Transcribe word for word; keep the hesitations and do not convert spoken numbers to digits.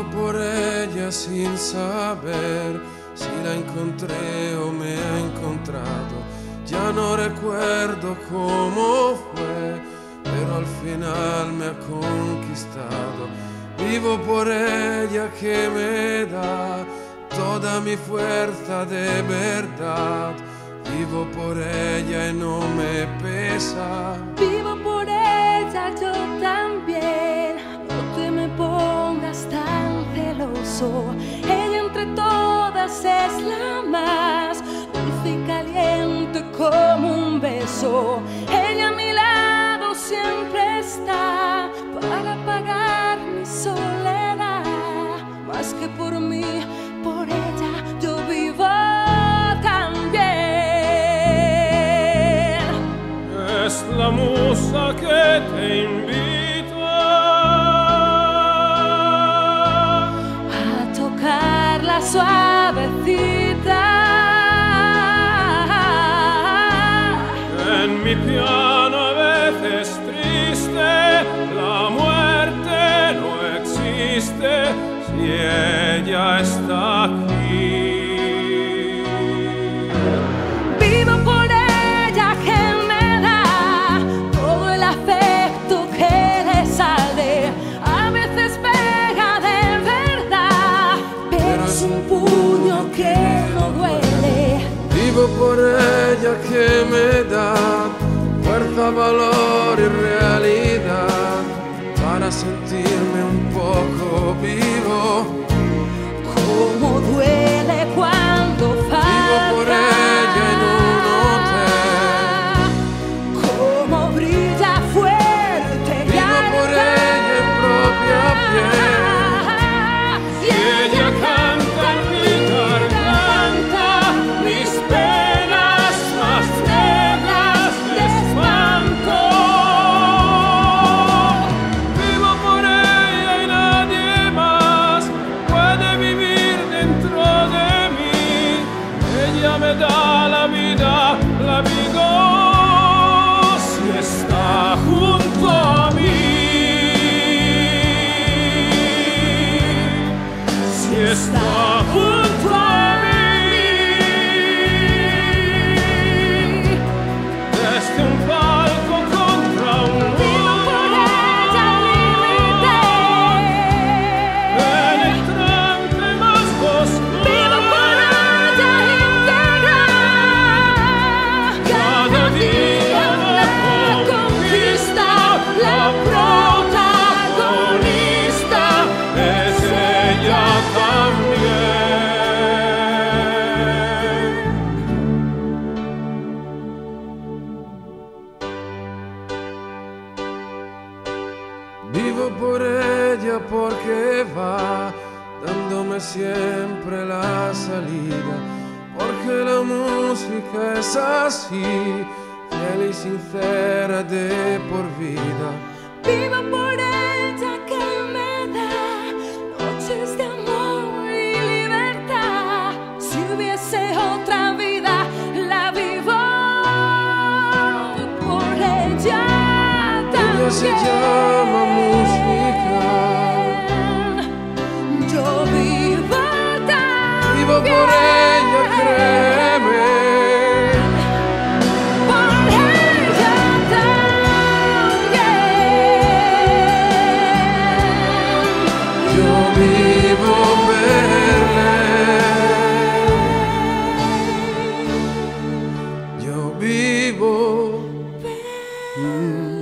Vivo por ella sin saber si la encontré o me ha encontrado. Ya no recuerdo cómo fue, pero al final me ha conquistado. Vivo por ella que me da toda mi fuerza de verdad. Vivo por ella y no me pesa. Vivo por ella yo también. No te me pongas tan celoso. Ella entre todas es la más dulce y caliente como un beso. Ella a mi lado siempre está para apagar mi soledad. Más que por mí, por ella yo vivo también. Es la musa que te invita a tocarla suavecita. En mi piano a veces triste, la muerte no existe si ella está aquí. Vivo por ella que me da todo el afecto que le sale. A veces pega de verdad, pero es un puño que no duele. Vivo por ella que me da fuerza, valor y realidad para sentirme un poco vivo. Cómo duele cuando falta. Vivo por ella en un hotel. Cómo brilla fuerte. Vivo por ella en propia piel. Y ella canta en mi garganta mis penas más negras de espanto. Vivo por ella y nadie más puede vivir dentro de mí. Ella me da la vida, la vivo si está junto a mí. Si está junto a mí. Desde un palco contra un Vivo por ella límite. penetrante más oscuro. Vivo por ella íntegra. Cada día la conquista, la protagonista Es ella también. Vivo por ella porque va dándome siempre la salida, porque la música es así, fiel y sincera de por vida. Vivo por ella que me da noches de amor y libertad. Si hubiese otra vida, la vivo por ella también. Ella se llama música. Yo vivo también. Vivo por ella, créeme. Por ella también. Yo vivo per lei. Yo vivo.